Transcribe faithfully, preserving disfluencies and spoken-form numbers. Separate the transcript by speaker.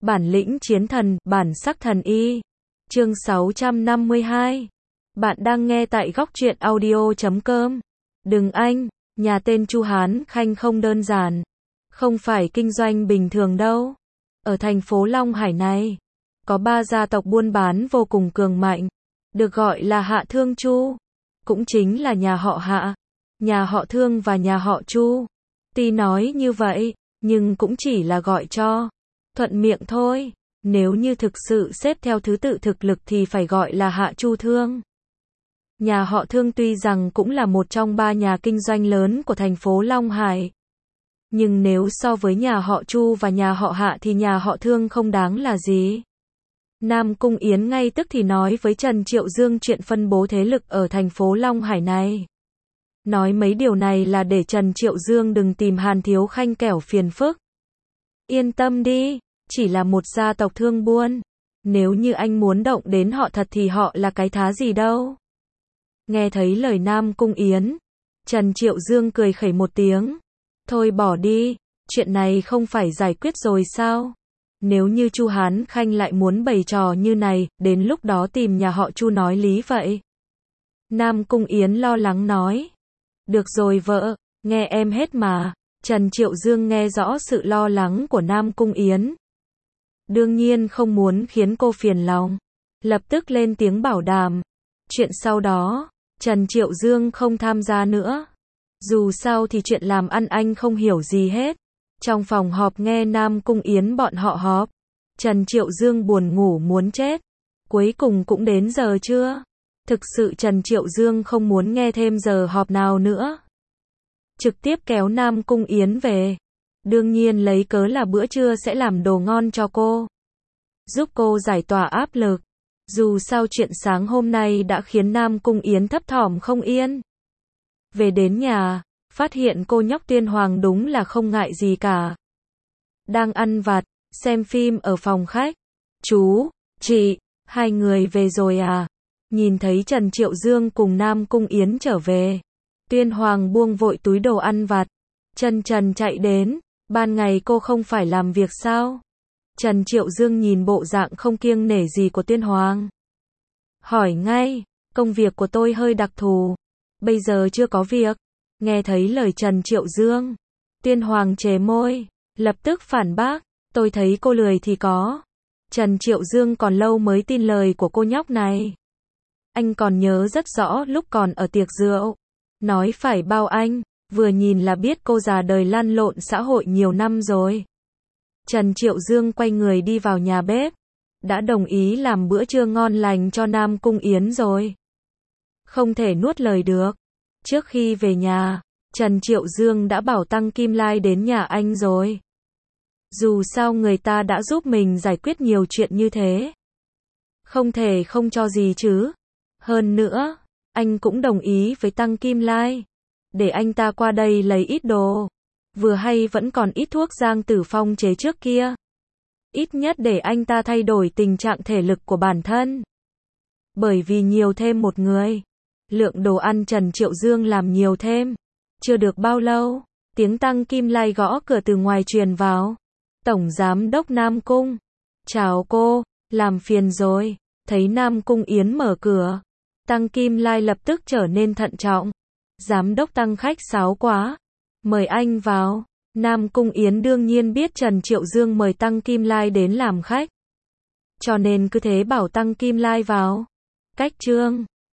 Speaker 1: Bản lĩnh chiến thần, bản sắc thần y. Chương sáu trăm năm mươi hai. Bạn đang nghe tại góc truyện audio chấm com. Đừng anh, nhà tên Chu Hán Khanh không đơn giản. Không phải kinh doanh bình thường đâu. Ở thành phố Long Hải này, có ba gia tộc buôn bán vô cùng cường mạnh, được gọi là Hạ Thương Chu. Cũng chính là nhà họ Hạ, nhà họ Thương và nhà họ Chu. Tuy nói như vậy, nhưng cũng chỉ là gọi cho thuận miệng thôi. Nếu như thực sự xếp theo thứ tự thực lực thì phải gọi là Hạ Chu Thương. Nhà họ Thương tuy rằng cũng là một trong ba nhà kinh doanh lớn của thành phố Long Hải, nhưng nếu so với nhà họ Chu và nhà họ Hạ thì nhà họ Thương không đáng là gì. Nam Cung Yến ngay tức thì nói với Trần Triệu Dương chuyện phân bố thế lực ở thành phố Long Hải này. Nói mấy điều này là để Trần Triệu Dương đừng tìm Hàn Thiếu Khanh kẻo phiền phức. Yên tâm đi, chỉ là một gia tộc thương buôn. Nếu như anh muốn động đến họ thật thì họ là cái thá gì đâu. Nghe thấy lời Nam Cung Yến, Trần Triệu Dương cười khẩy một tiếng. Thôi bỏ đi, chuyện này không phải giải quyết rồi sao? Nếu như Chu Hán Khanh lại muốn bày trò như này, đến lúc đó tìm nhà họ Chu nói lý vậy. Nam Cung Yến lo lắng nói. Được rồi vợ, nghe em hết mà. Trần Triệu Dương nghe rõ sự lo lắng của Nam Cung Yến. Đương nhiên không muốn khiến cô phiền lòng. Lập tức lên tiếng bảo đảm. Chuyện sau đó, Trần Triệu Dương không tham gia nữa. Dù sao thì chuyện làm ăn anh không hiểu gì hết. Trong phòng họp nghe Nam Cung Yến bọn họ họp, Trần Triệu Dương buồn ngủ muốn chết. Cuối cùng cũng đến giờ trưa. Thực sự Trần Triệu Dương không muốn nghe thêm giờ họp nào nữa. Trực tiếp kéo Nam Cung Yến về. Đương nhiên lấy cớ là bữa trưa sẽ làm đồ ngon cho cô, giúp cô giải tỏa áp lực. Dù sao chuyện sáng hôm nay đã khiến Nam Cung Yến thấp thỏm không yên. Về đến nhà, phát hiện cô nhóc Tiên Hoàng đúng là không ngại gì cả. Đang ăn vặt, xem phim ở phòng khách. Chú, chị, hai người về rồi à? Nhìn thấy Trần Triệu Dương cùng Nam Cung Yến trở về, Tiên Hoàng buông vội túi đồ ăn vặt, chân trần chạy đến. Ban ngày cô không phải làm việc sao? Trần Triệu Dương nhìn bộ dạng không kiêng nể gì của Tiên Hoàng, hỏi ngay. Công việc của tôi hơi đặc thù, bây giờ chưa có việc. Nghe thấy lời Trần Triệu Dương, Tiên Hoàng chề môi, lập tức phản bác. Tôi thấy cô lười thì có. Trần Triệu Dương còn lâu mới tin lời của cô nhóc này. Anh còn nhớ rất rõ lúc còn ở tiệc rượu, nói phải bao anh, vừa nhìn là biết cô già đời lăn lộn xã hội nhiều năm rồi. Trần Triệu Dương quay người đi vào nhà bếp, đã đồng ý làm bữa trưa ngon lành cho Nam Cung Yến rồi. Không thể nuốt lời được. Trước khi về nhà, Trần Triệu Dương đã bảo Tăng Kim Lai đến nhà anh rồi. Dù sao người ta đã giúp mình giải quyết nhiều chuyện như thế, không thể không cho gì chứ. Hơn nữa, anh cũng đồng ý với Tăng Kim Lai, để anh ta qua đây lấy ít đồ. Vừa hay vẫn còn ít thuốc Giang Tử Phong chế trước kia. Ít nhất để anh ta thay đổi tình trạng thể lực của bản thân. Bởi vì nhiều thêm một người, lượng đồ ăn Trần Triệu Dương làm nhiều thêm. Chưa được bao lâu, tiếng Tăng Kim Lai gõ cửa từ ngoài truyền vào. Tổng Giám đốc Nam Cung. Chào cô, làm phiền rồi. Thấy Nam Cung Yến mở cửa, Tăng Kim Lai lập tức trở nên thận trọng. Giám đốc Tăng khách sáo quá, mời anh vào. Nam Cung Yến đương nhiên biết Trần Triệu Dương mời Tăng Kim Lai đến làm khách, cho nên cứ thế bảo Tăng Kim Lai vào. Cách chương